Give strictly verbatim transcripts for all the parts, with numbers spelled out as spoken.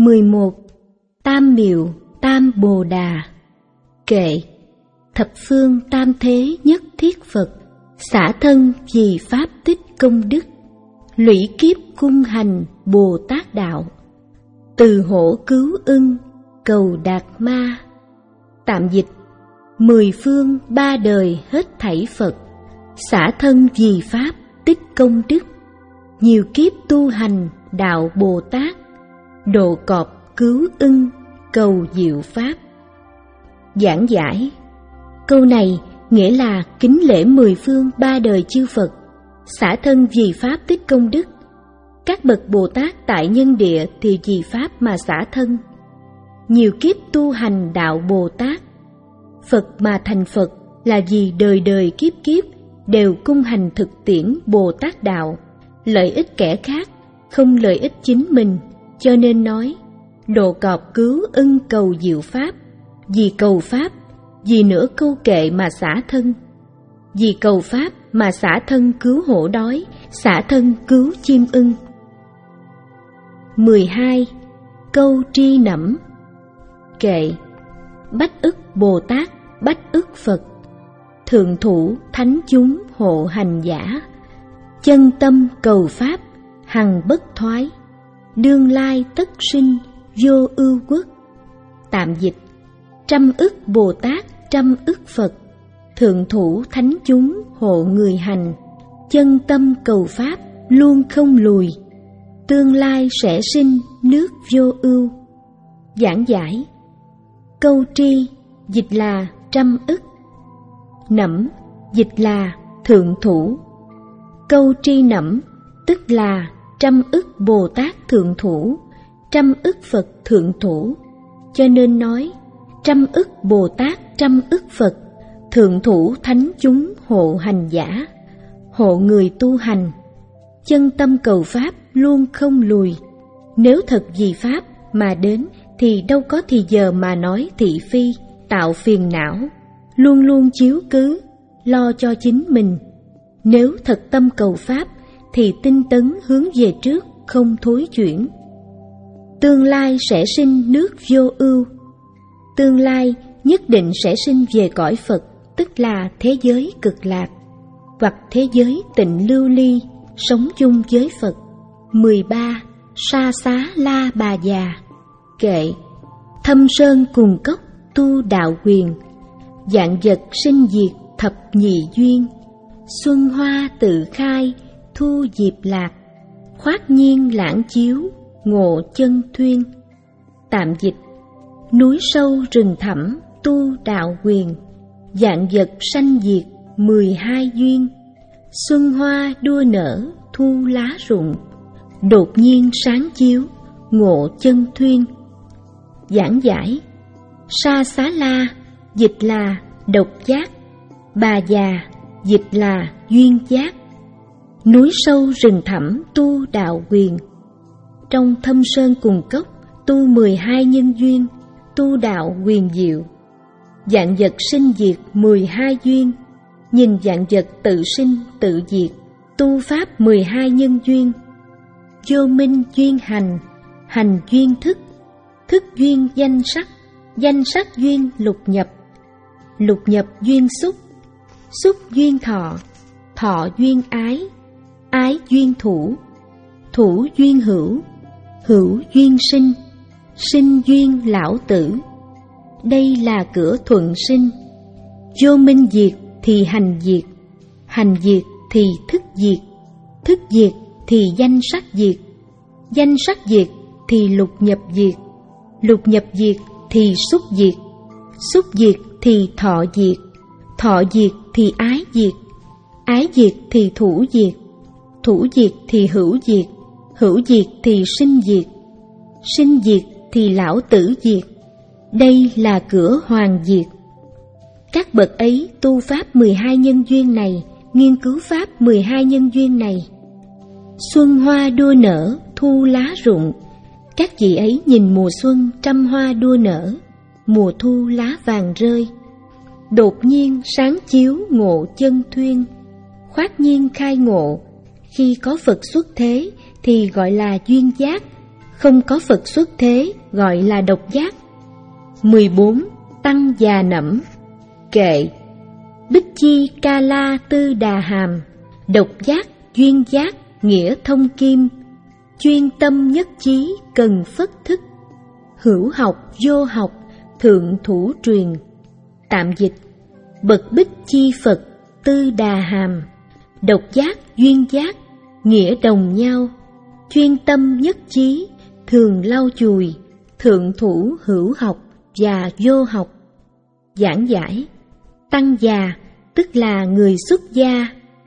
mười một. Tam Miệu Tam Bồ Đà. Kệ. Thập phương tam thế nhất thiết Phật, xả thân vì pháp tích công đức, lũy kiếp cung hành Bồ Tát đạo, từ hổ cứu ưng cầu đạt ma. Tạm dịch: mười phương ba đời hết thảy Phật, xả thân vì pháp tích công đức, nhiều kiếp tu hành đạo Bồ Tát, độ cọp cứu ưng cầu diệu pháp. Giảng giải: câu này nghĩa là kính lễ mười phương ba đời chư Phật, xả thân vì pháp tích công đức. Các bậc Bồ Tát tại nhân địa thì vì pháp mà xả thân, nhiều kiếp tu hành đạo Bồ Tát. Phật mà thành Phật là vì đời đời kiếp kiếp đều cung hành thực tiễn Bồ Tát đạo, lợi ích kẻ khác, không lợi ích chính mình, cho nên nói độ cọp cứu ưng cầu diệu pháp. Vì cầu pháp, vì nửa câu kệ mà xả thân. Vì cầu pháp mà xả thân cứu hổ đói, xả thân cứu chim ưng. mười hai. Câu tri nẫm. Kệ. Bách ức Bồ Tát, bách ức Phật, thượng thủ thánh chúng hộ hành giả, chân tâm cầu pháp hằng bất thoái, đương lai tất sinh vô ưu quốc. Tạm dịch: trăm ức Bồ Tát, trăm ức Phật, thượng thủ thánh chúng hộ người hành, chân tâm cầu pháp luôn không lùi, tương lai sẽ sinh nước vô ưu. Giảng giải: câu tri dịch là trăm ức, nẫm dịch là thượng thủ. Câu tri nẫm tức là trăm ức Bồ Tát thượng thủ, trăm ức Phật thượng thủ, cho nên nói trăm ức Bồ Tát, trăm ức Phật, thượng thủ thánh chúng hộ hành giả, hộ người tu hành, chân tâm cầu pháp luôn không lùi. Nếu thật vì pháp mà đến thì đâu có thì giờ mà nói thị phi, tạo phiền não, luôn luôn chiếu cứ, lo cho chính mình. Nếu thật tâm cầu pháp thì tinh tấn hướng về trước, không thối chuyển. Tương lai sẽ sinh nước vô ưu. Tương lai nhất định sẽ sinh về cõi Phật, tức là thế giới cực lạc, hoặc thế giới tịnh lưu ly, sống chung với Phật. mười ba. Sa xá la bà già. Kệ. Thâm sơn cùng cốc tu đạo quyền, vạn vật sinh diệt thập nhị duyên, xuân hoa tự khai thu diệp lạc, khoát nhiên lãng chiếu ngộ chân thuyên. Tạm dịch: núi sâu rừng thẳm tu đạo quyền, vạn vật sanh diệt mười hai duyên, xuân hoa đua nở thu lá rụng, đột nhiên sáng chiếu ngộ chân thuyên. Giảng giải: sa xá la dịch là độc giác, bà già dịch là duyên giác. Núi sâu rừng thẳm tu đạo quyền, trong thâm sơn cùng cốc tu mười hai nhân duyên, tu đạo quyền diệu. Vạn vật sinh diệt mười hai duyên, nhìn vạn vật tự sinh tự diệt, tu pháp mười hai nhân duyên. Vô minh duyên hành, hành duyên thức, thức duyên danh sắc, danh sắc duyên lục nhập, lục nhập duyên xúc, xúc duyên thọ, thọ duyên ái, ái duyên thủ, thủ duyên hữu, hữu duyên sinh, sinh duyên lão tử. Đây là cửa thuận sinh. Vô minh diệt thì hành diệt, hành diệt thì thức diệt, thức diệt thì danh sắc diệt, danh sắc diệt thì lục nhập diệt, lục nhập diệt thì xúc diệt, xúc diệt thì thọ diệt, thọ diệt thì ái diệt, ái diệt thì thủ diệt, thủ diệt thì hữu diệt, hữu diệt thì sinh diệt, sinh diệt thì lão tử diệt. Đây là cửa hoàng diệt. Các bậc ấy tu pháp mười hai nhân duyên này, nghiên cứu pháp mười hai nhân duyên này. Xuân hoa đua nở, thu lá rụng. Các vị ấy nhìn mùa xuân trăm hoa đua nở, mùa thu lá vàng rơi. Đột nhiên sáng chiếu ngộ chân thuyên, khoát nhiên khai ngộ. Khi có Phật xuất thế thì gọi là duyên giác, không có Phật xuất thế gọi là độc giác. mười bốn. Tăng già nẫm. Kệ. Bích chi ca la tư đà hàm, độc giác duyên giác nghĩa thông kim, chuyên tâm nhất chí cần phất thức, hữu học vô học thượng thủ truyền. Tạm dịch: bậc bích chi Phật tư đà hàm, độc giác duyên giác nghĩa đồng nhau, chuyên tâm nhất chí thường lau chùi, thượng thủ hữu học và vô học. Giảng giải: tăng già tức là người xuất gia,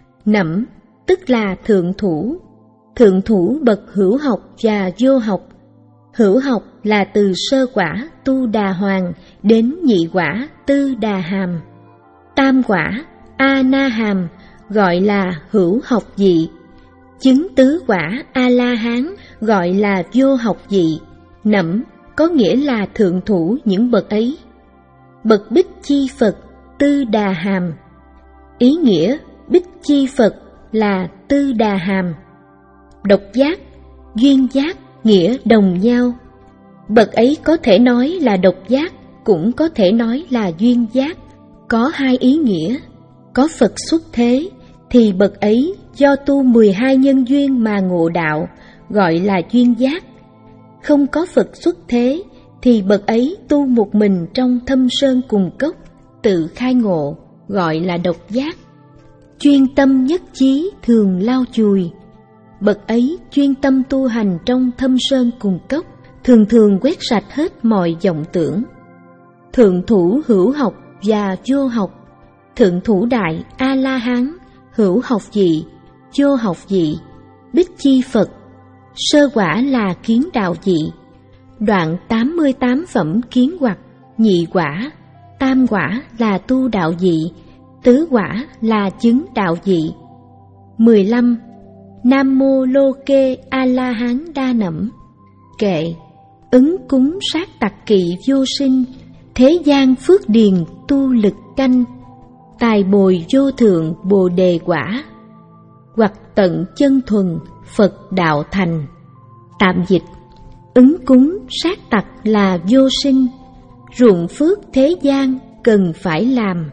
nẫm tức là thượng thủ, thượng thủ bậc hữu học và vô học. Hữu học là từ sơ quả tu đà hoàng đến nhị quả tư đà hàm. Tam quả a na hàm gọi là hữu học dị, chứng tứ quả a la hán gọi là vô học dị. Nẫm có nghĩa là thượng thủ những bậc ấy. Bậc bích chi Phật tư đà hàm. Ý nghĩa bích chi Phật là tư đà hàm. Độc giác, duyên giác nghĩa đồng nhau. Bậc ấy có thể nói là độc giác, cũng có thể nói là duyên giác, có hai ý nghĩa. Có Phật xuất thế thì bậc ấy do tu mười hai nhân duyên mà ngộ đạo, gọi là duyên giác. Không có Phật xuất thế thì bậc ấy tu một mình trong thâm sơn cùng cốc, tự khai ngộ, gọi là độc giác. Chuyên tâm nhất chí thường lau chùi. Bậc ấy chuyên tâm tu hành trong thâm sơn cùng cốc, thường thường quét sạch hết mọi vọng tưởng. Thượng thủ hữu học và vô học. Thượng thủ đại A-la-hán, hữu học dị, vô học dị, bích chi Phật. Sơ quả là kiến đạo dị. Đoạn tám mươi tám phẩm kiến hoặc. Nhị quả, tam quả là tu đạo dị, tứ quả là chứng đạo dị. mười lăm. Nam mô lô kê a la hán đa nẫm. Kệ. Ứng cúng sát tặc kỵ vô sinh, thế gian phước điền tu lực canh, tài bồi vô thượng bồ đề quả, hoặc tận chân thuần Phật đạo thành. Tạm dịch: ứng cúng sát tặc là vô sinh, ruộng phước thế gian cần phải làm,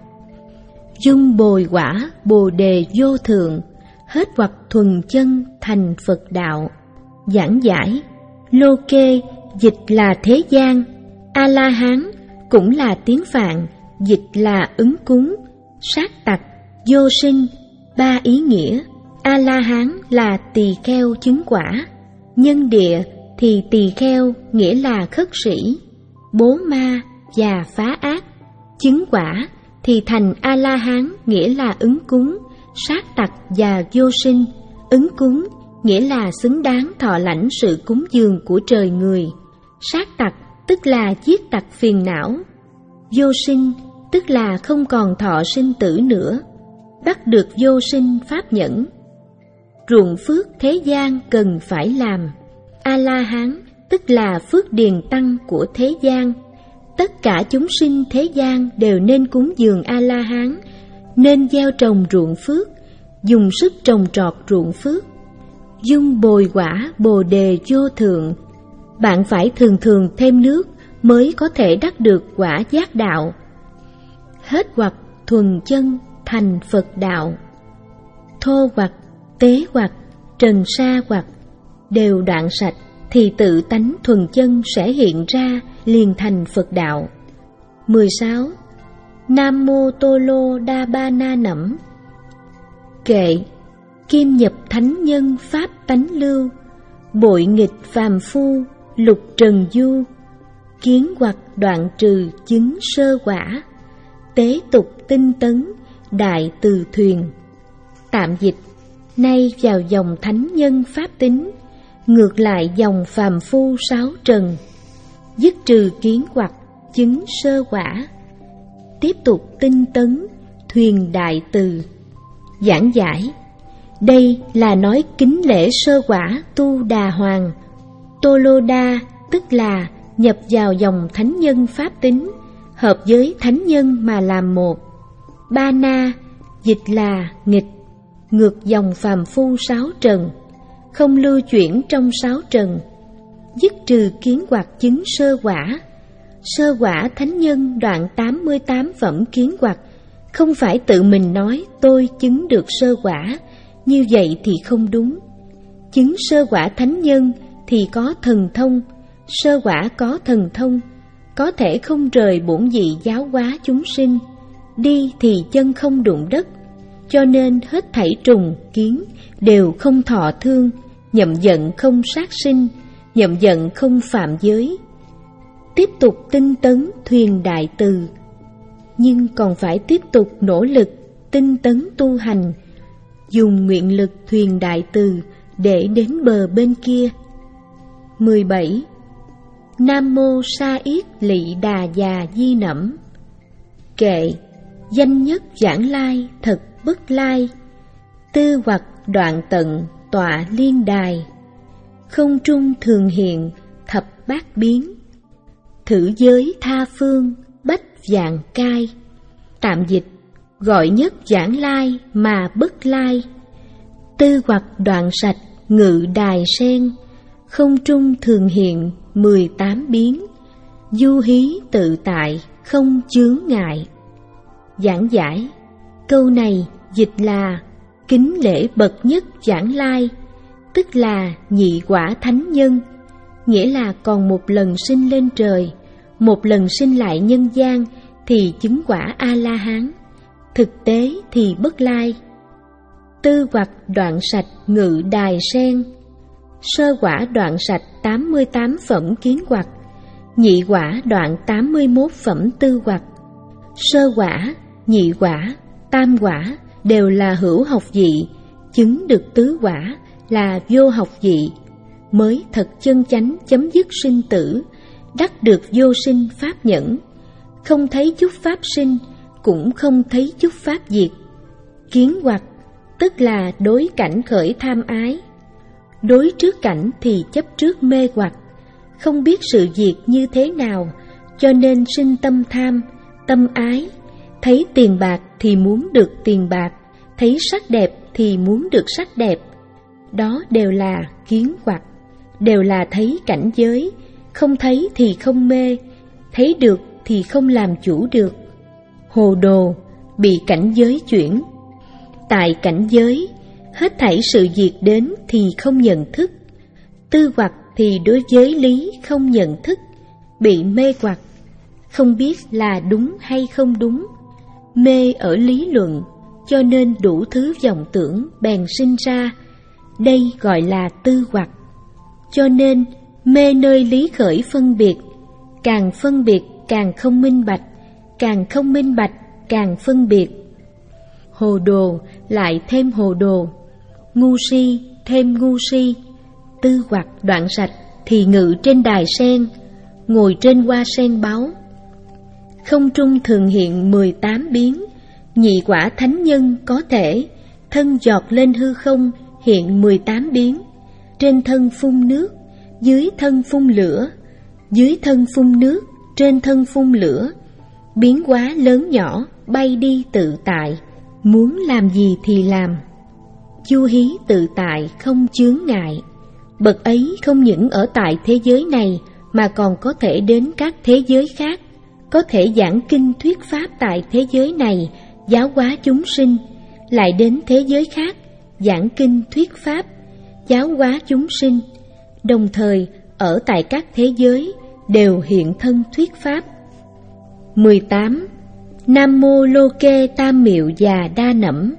dung bồi quả bồ đề vô thượng, hết hoặc thuần chân thành Phật đạo. Giảng giải: lô kê dịch là thế gian, a la hán cũng là tiếng Phạn, dịch là ứng cúng, sát tặc, vô sinh, ba ý nghĩa. A la hán là tỳ kheo chứng quả, nhân địa thì tỳ kheo nghĩa là khất sĩ, bố ma và phá ác. Chứng quả thì thành a la hán nghĩa là ứng cúng, sát tặc và vô sinh. Ứng cúng nghĩa là xứng đáng thọ lãnh sự cúng dường của trời người. Sát tặc tức là giết tặc phiền não. Vô sinh tức là không còn thọ sinh tử nữa, bắt được vô sinh pháp nhẫn. Ruộng phước thế gian cần phải làm. A-la-hán tức là phước điền tăng của thế gian. Tất cả chúng sinh thế gian đều nên cúng dường A-la-hán, nên gieo trồng ruộng phước, dùng sức trồng trọt ruộng phước. Dung bồi quả bồ đề vô thượng. Bạn phải thường thường thêm nước mới có thể đắc được quả giác đạo. Hết hoặc thuần chân thành Phật đạo. Thô hoặc, tế hoặc, trần sa hoặc đều đoạn sạch thì tự tánh thuần chân sẽ hiện ra, liền thành Phật đạo. mười sáu. Nam mô Tô Lô Đa Ba Na Nẫm. Kệ. Kim nhập thánh nhân pháp tánh lưu, bội nghịch phàm phu lục trần du, kiến hoặc đoạn trừ chứng sơ quả, tế tục tinh tấn đại từ thuyền. Tạm dịch: nay vào dòng thánh nhân pháp tính, ngược lại dòng phàm phu sáu trần, dứt trừ kiến hoặc chứng sơ quả, tiếp tục tinh tấn thuyền đại từ. Giảng giải: đây là nói kính lễ sơ quả tu đà hoàng. Tô lô đa tức là nhập vào dòng thánh nhân pháp tính, hợp với thánh nhân mà làm một. Ba na dịch là nghịch, ngược dòng phàm phu sáu trần, không lưu chuyển trong sáu trần. dứt trừ kiến hoặc chứng sơ quả. Sơ quả thánh nhân đoạn tám mươi tám phẩm kiến hoặc, không phải tự mình nói tôi chứng được sơ quả, như vậy thì không đúng. Chứng sơ quả thánh nhân thì có thần thông, sơ quả có thần thông, có thể không rời bổn vị giáo hóa chúng sinh, đi thì chân không đụng đất, cho nên hết thảy trùng, kiến đều không thọ thương, nhậm giận không sát sinh, nhậm giận không phạm giới. Tiếp tục tinh tấn thuyền đại từ, nhưng còn phải tiếp tục nỗ lực tinh tấn tu hành, dùng nguyện lực thuyền đại từ để đến bờ bên kia. mười bảy. Nam mô sa yết lị đà già di nẫm. Kệ, danh nhất giảng lai thật bất lai, tư hoặc đoạn tận tọa liên đài, không trung thường hiện thập bát biến, thử giới tha phương bách vạn cai. Tạm dịch: gọi nhất giảng lai mà bất lai, tư hoặc đoạn sạch ngự đài sen, không trung thường hiện mười tám biến, du hí tự tại không chướng ngại. Giảng giải: câu này dịch là kính lễ bậc nhất giảng lai, tức là nhị quả thánh nhân, nghĩa là còn một lần sinh lên trời, một lần sinh lại nhân gian thì chứng quả A-la-hán, thực tế thì bất lai. Tư hoặc đoạn sạch ngự đài sen, sơ quả đoạn sạch tám mươi tám phẩm kiến hoặc, nhị quả đoạn tám mươi mốt phẩm tư hoặc. Sơ quả, nhị quả, tam quả đều là hữu học vị, chứng được tứ quả là vô học vị, mới thật chân chánh chấm dứt sinh tử, đắc được vô sinh pháp nhẫn, không thấy chút pháp sinh, cũng không thấy chút pháp diệt. Kiến hoặc tức là đối cảnh khởi tham ái, đối trước cảnh thì chấp trước mê hoặc, không biết sự diệt như thế nào, cho nên sinh tâm tham, tâm ái, thấy tiền bạc thì muốn được tiền bạc, thấy sắc đẹp thì muốn được sắc đẹp. Đó đều là kiến hoặc, đều là thấy cảnh giới, không thấy thì không mê, thấy được thì không làm chủ được. Hồ đồ, bị cảnh giới chuyển. Tại cảnh giới, hết thảy sự diệt đến thì không nhận thức. Tư hoặc thì đối với lý không nhận thức, bị mê hoặc, không biết là đúng hay không đúng, mê ở lý luận, cho nên đủ thứ vọng tưởng bèn sinh ra, đây gọi là tư hoặc. Cho nên mê nơi lý khởi phân biệt, càng phân biệt càng không minh bạch, càng không minh bạch càng phân biệt. Hồ đồ lại thêm hồ đồ, ngu si thêm ngu si. Tư hoặc đoạn sạch thì ngự trên đài sen, ngồi trên hoa sen báu. Không trung thường hiện mười tám biến, nhị quả thánh nhân có thể thân giọt lên hư không hiện mười tám biến, trên thân phun nước, dưới thân phun lửa, dưới thân phun nước, trên thân phun lửa, biến hóa lớn nhỏ, bay đi tự tại, muốn làm gì thì làm. Du hí tự tại không chướng ngại, bậc ấy không những ở tại thế giới này mà còn có thể đến các thế giới khác, có thể giảng kinh thuyết pháp tại thế giới này, giáo hóa chúng sinh, lại đến thế giới khác, giảng kinh thuyết pháp, giáo hóa chúng sinh, đồng thời ở tại các thế giới đều hiện thân thuyết pháp. mười tám. Nam mô lô kê tam miệu già đa nẫm.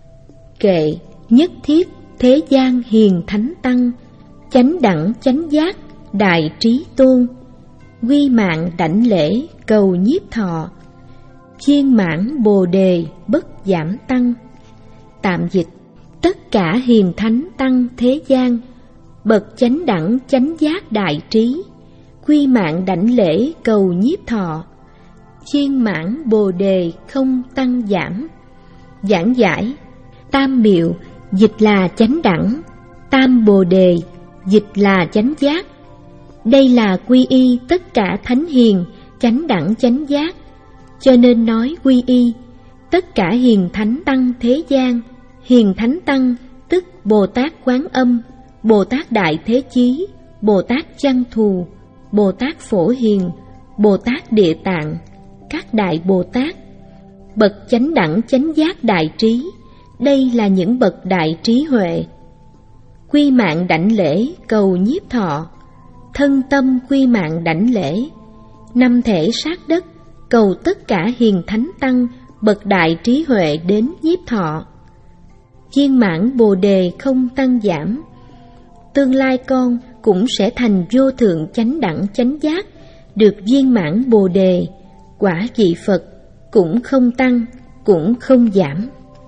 Kệ, nhất thiết thế gian hiền thánh tăng, chánh đẳng chánh giác đại trí tôn, quy mạng đảnh lễ cầu nhiếp thọ, viên mãn bồ đề bất giảm tăng. Tạm dịch: tất cả hiền thánh tăng thế gian, bậc chánh đẳng chánh giác đại trí, quy mạng đảnh lễ cầu nhiếp thọ, viên mãn bồ đề không tăng giảm. Giảng giải: tam miệu dịch là chánh đẳng, tam bồ đề dịch là chánh giác. Đây là quy y tất cả thánh hiền chánh đẳng chánh giác, cho nên nói quy y tất cả hiền thánh tăng thế gian. Hiền thánh tăng tức Bồ Tát Quán Âm, Bồ Tát Đại Thế Chí, Bồ Tát Văn Thù, Bồ Tát Phổ Hiền, Bồ Tát Địa Tạng, các đại Bồ Tát, bậc chánh đẳng chánh giác đại trí. Đây là những bậc đại trí huệ. Quy mạng đảnh lễ cầu nhiếp thọ, thân tâm quy mạng đảnh lễ. Năm thể sát đất cầu tất cả hiền thánh tăng, bậc đại trí huệ đến nhiếp thọ. Viên mãn Bồ đề không tăng giảm, tương lai con cũng sẽ thành vô thượng chánh đẳng chánh giác, được viên mãn Bồ đề, quả vị Phật, cũng không tăng, cũng không giảm.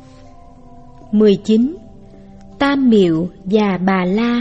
mười chín. Tam Miệu và Bà La.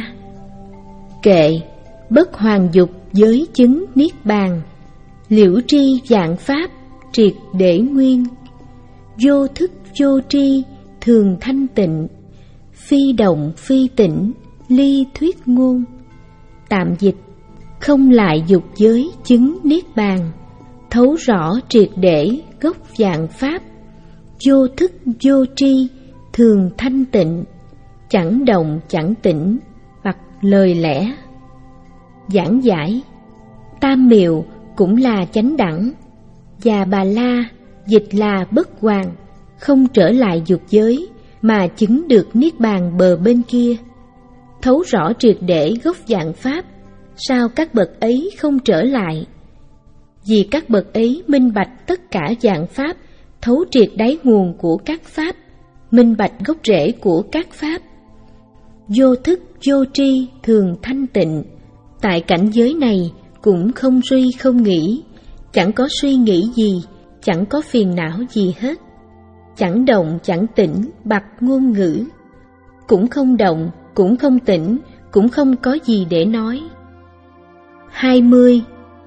Kệ bất hoàn dục giới chứng niết bàn, liễu tri vạn pháp triệt để nguyên. Vô thức vô tri thường thanh tịnh, phi động phi tịnh ly thuyết ngôn. Tạm dịch: không lại dục giới chứng niết bàn, thấu rõ triệt để gốc vạn pháp. Vô thức vô tri thường thanh tịnh, chẳng động chẳng tĩnh bặt lời lẽ. Giảng giải: Tam Miệu cũng là chánh đẳng, và Bà La dịch là bất hoàn, không trở lại dục giới mà chứng được niết bàn bờ bên kia. Thấu rõ triệt để gốc vạn pháp, sao các bậc ấy không trở lại? Vì các bậc ấy minh bạch tất cả vạn pháp, thấu triệt đáy nguồn của các pháp, minh bạch gốc rễ của các pháp. Vô thức vô tri thường thanh tịnh, tại cảnh giới này cũng không suy không nghĩ, chẳng có suy nghĩ gì, chẳng có phiền não gì hết. Chẳng động chẳng tĩnh bặt ngôn ngữ, cũng không động, cũng không tĩnh, cũng không có gì để nói. hai mươi.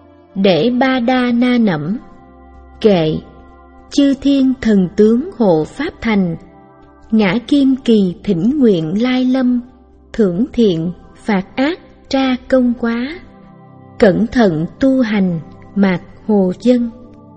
Để Ba Đa Na Nẫm. Kệ chư thiên thần tướng hộ pháp thành, ngã kim kỳ thỉnh nguyện lai lâm. Thưởng thiện phạt ác tra công quá, cẩn thận tu hành mạc hồ dân.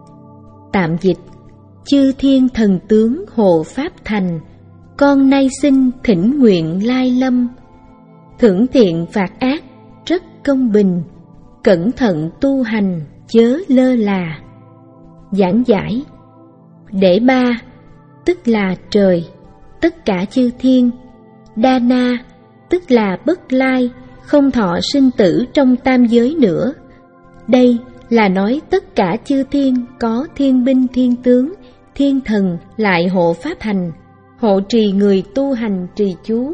Tạm dịch: chư thiên thần tướng hộ pháp thành, con nay xin thỉnh nguyện lai lâm. Thưởng thiện phạt ác rất công bình, cẩn thận tu hành chớ lơ là. Giảng giải: để ba tức là trời, tất cả chư thiên. Đa na tức là bất lai, không thọ sinh tử trong tam giới nữa. Đây là nói tất cả chư thiên có thiên binh thiên tướng, thiên thần lại hộ pháp hành, hộ trì người tu hành trì chú.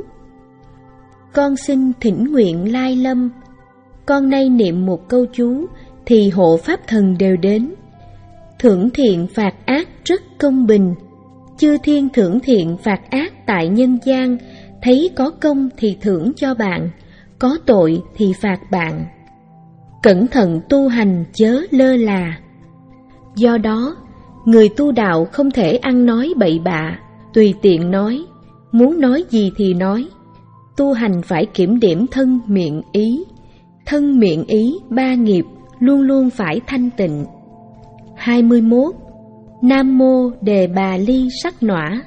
Con xin thỉnh nguyện lai lâm, con nay niệm một câu chú thì hộ pháp thần đều đến. Thưởng thiện phạt ác rất công bình, chư thiên thưởng thiện phạt ác tại nhân gian, thấy có công thì thưởng cho bạn, có tội thì phạt bạn. Cẩn thận tu hành chớ lơ là. Do đó, người tu đạo không thể ăn nói bậy bạ, tùy tiện nói, muốn nói gì thì nói. Tu hành phải kiểm điểm thân miệng ý, thân miệng ý ba nghiệp luôn luôn phải thanh tịnh. hai mươi mốt. Nam Mô Đề Bà Ly Sắc Nỏa.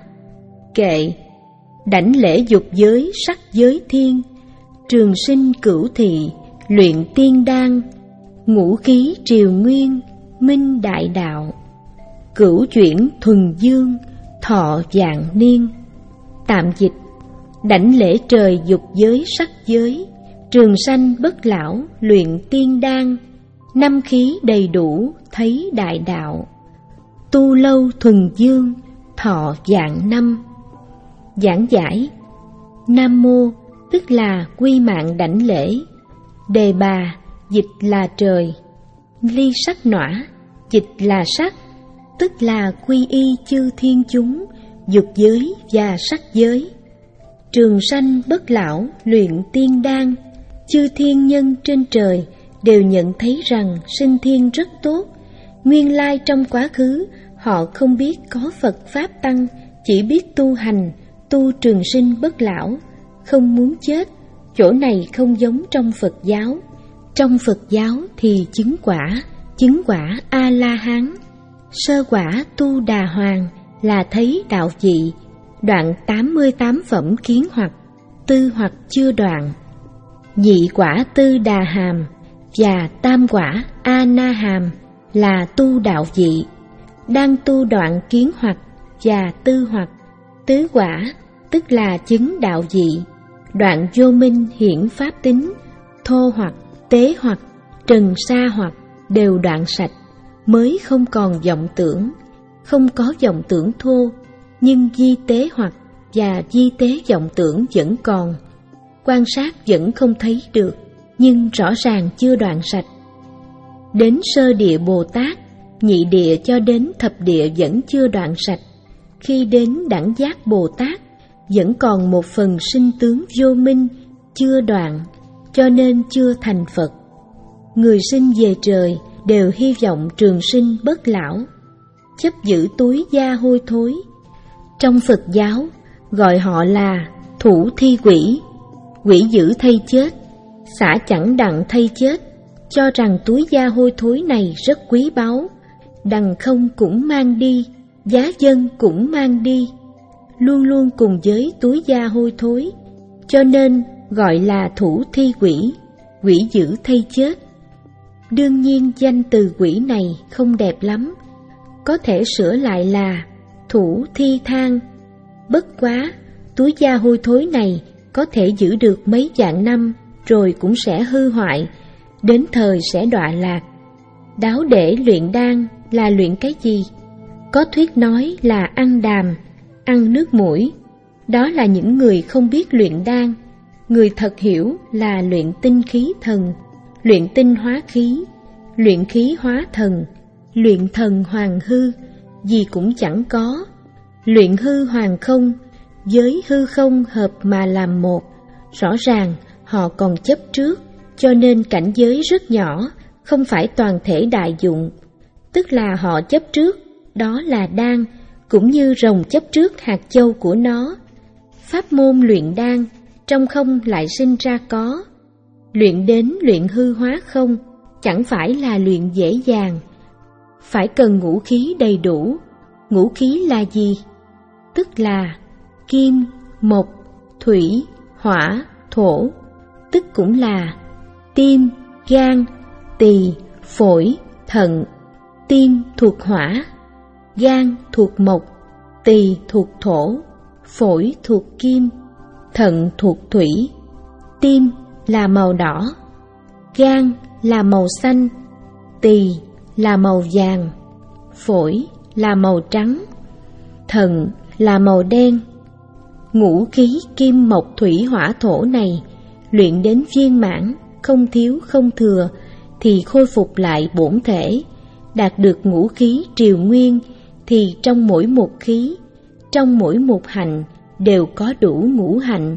Kệ đảnh lễ dục giới sắc giới thiên, trường sinh cửu thị luyện tiên đan, ngũ khí triều nguyên minh đại đạo, cửu chuyển thuần dương thọ vạn niên. Tạm dịch: đảnh lễ trời dục giới sắc giới, trường sanh bất lão luyện tiên đan, năm khí đầy đủ thấy đại đạo, tu lâu thuần dương thọ vạn năm. Giảng giải: Nam Mô tức là quy mạng đảnh lễ, Đề Bà dịch là trời, Ly Sắc Nỏa dịch là sắc, tức là quy y chư thiên chúng, dục giới và sắc giới. Trường sanh bất lão luyện tiên đan, chư thiên nhân trên trời đều nhận thấy rằng sinh thiên rất tốt. Nguyên lai trong quá khứ họ không biết có Phật Pháp Tăng, chỉ biết tu hành, tu trường sinh bất lão, không muốn chết. Chỗ này không giống trong Phật giáo. Trong Phật giáo thì chứng quả, chứng quả A-la-hán. Sơ quả tu đà hoàng là thấy đạo vị, đoạn tám mươi tám phẩm kiến hoặc, tư hoặc chưa đoạn. nhị quả Tư Đà Hàm và tam quả A Na Hàm là tu đạo vị, đang tu đoạn kiến hoặc và tư hoặc. Tứ quả tức là chứng đạo vị, đoạn vô minh hiển pháp tính, thô hoặc, tế hoặc, trần sa hoặc đều đoạn sạch, mới không còn vọng tưởng. Không có vọng tưởng thô, nhưng di tế hoặc và di tế vọng tưởng vẫn còn. Quan sát vẫn không thấy được, nhưng rõ ràng chưa đoạn sạch. Đến sơ địa Bồ Tát, nhị địa cho đến thập địa vẫn chưa đoạn sạch. Khi đến đẳng giác Bồ Tát, vẫn còn một phần sinh tướng vô minh chưa đoạn, cho nên chưa thành Phật. Người sinh về trời đều hy vọng trường sinh bất lão, chấp giữ túi da hôi thối. Trong Phật giáo gọi họ là thủ thi quỷ, quỷ giữ thay chết, xả chẳng đặng thay chết, cho rằng túi da hôi thối này rất quý báu, đằng không cũng mang đi, giá dân cũng mang đi, luôn luôn cùng với túi da hôi thối, cho nên gọi là thủ thi quỷ, quỷ giữ thay chết. Đương nhiên danh từ quỷ này không đẹp lắm, có thể sửa lại là thủ thi than. Bất quá, túi da hôi thối này có thể giữ được mấy vạn năm rồi cũng sẽ hư hoại, đến thời sẽ đọa lạc. Đáo để luyện đan là luyện cái gì? Có thuyết nói là ăn đàm, ăn nước mũi. Đó là những người không biết luyện đan. Người thật hiểu là luyện tinh khí thần, luyện tinh hóa khí, luyện khí hóa thần, luyện thần hoàng hư, gì cũng chẳng có. Luyện hư hoàng không, với hư không hợp mà làm một. Rõ ràng họ còn chấp trước, cho nên cảnh giới rất nhỏ, không phải toàn thể đại dụng. Tức là họ chấp trước, đó là đan, cũng như rồng chấp trước hạt châu của nó. Pháp môn luyện đan, trong không lại sinh ra có. Luyện đến luyện hư hóa không, chẳng phải là luyện dễ dàng. Phải cần ngũ khí đầy đủ. Ngũ khí là gì? Tức là kim, mộc, thủy, hỏa, thổ. Tức cũng là tim, gan, tỳ, phổi, thận. Tim thuộc hỏa, gan thuộc mộc, tỳ thuộc thổ, phổi thuộc kim, thận thuộc thủy. Tim là màu đỏ, gan là màu xanh, tỳ là màu vàng, phổi là màu trắng, thận là màu đen. Ngũ khí kim mộc thủy hỏa thổ này luyện đến viên mãn, không thiếu không thừa, thì khôi phục lại bổn thể. Đạt được ngũ khí triều nguyên, thì trong mỗi một khí, trong mỗi một hạnh đều có đủ ngũ hạnh,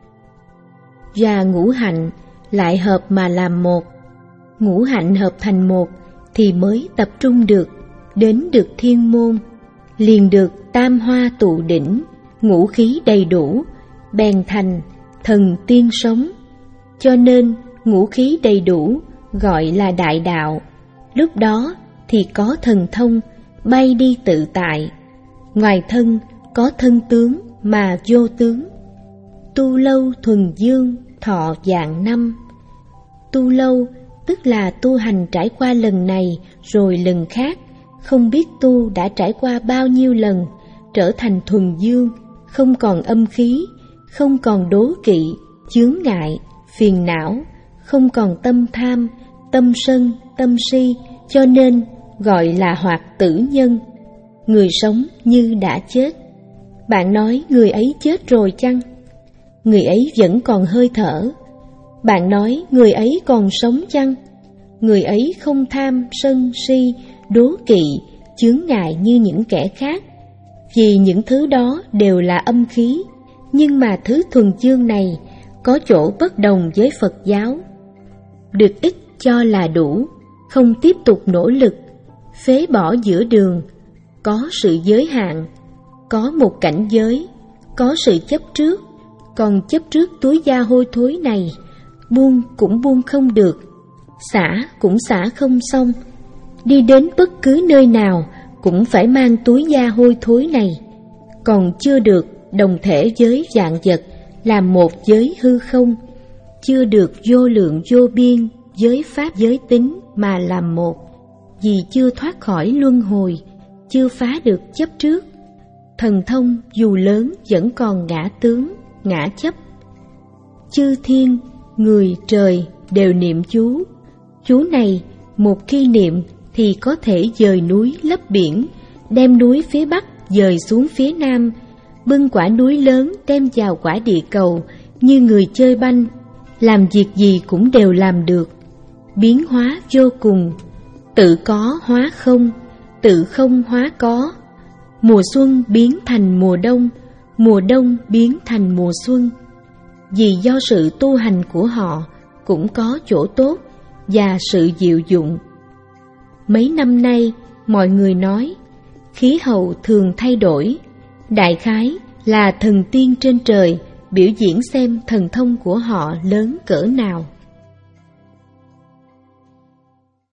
và ngũ hạnh lại hợp mà làm một. Ngũ hạnh hợp thành một thì mới tập trung được, đến được thiên môn, liền được tam hoa tụ đỉnh, ngũ khí đầy đủ, bèn thành thần tiên sống. Cho nên ngũ khí đầy đủ gọi là đại đạo. Lúc đó thì có thần thông, bay đi tự tại. Ngoài thân có thân tướng mà vô tướng. Tu lâu thuần dương, thọ vạn năm. Tu lâu tức là tu hành trải qua lần này rồi lần khác, không biết tu đã trải qua bao nhiêu lần, trở thành thuần dương, không còn âm khí, không còn đố kỵ, chướng ngại, phiền não, không còn tâm tham, tâm sân, tâm si, cho nên gọi là hoạt tử nhân. Người sống như đã chết. Bạn nói người ấy chết rồi chăng? Người ấy vẫn còn hơi thở. Bạn nói người ấy còn sống chăng? Người ấy không tham, sân, si, đố kỵ, chướng ngại như những kẻ khác. Vì những thứ đó đều là âm khí, nhưng mà thứ thuần dương này có chỗ bất đồng với Phật giáo. Được ít cho là đủ, không tiếp tục nỗ lực, phế bỏ giữa đường, có sự giới hạn, có một cảnh giới, có sự chấp trước, còn chấp trước túi da hôi thối này, buông cũng buông không được, xả cũng xả không xong, đi đến bất cứ nơi nào cũng phải mang túi da hôi thối này, còn chưa được đồng thể với vạn vật, làm một với hư không, chưa được vô lượng vô biên giới pháp giới tính mà làm một, vì chưa thoát khỏi luân hồi, chưa phá được chấp trước. Thần thông dù lớn vẫn còn ngã tướng, ngã chấp. Chư thiên, người, trời đều niệm chú. Chú này một khi niệm thì có thể dời núi lấp biển, đem núi phía bắc dời xuống phía nam, bưng quả núi lớn đem vào quả địa cầu như người chơi banh, làm việc gì cũng đều làm được. Biến hóa vô cùng, tự có hóa không, tự không hóa có. Mùa xuân biến thành mùa đông, mùa đông biến thành mùa xuân. Vì do sự tu hành của họ cũng có chỗ tốt và sự diệu dụng. Mấy năm nay mọi người nói khí hậu thường thay đổi, đại khái là thần tiên trên trời biểu diễn xem thần thông của họ lớn cỡ nào.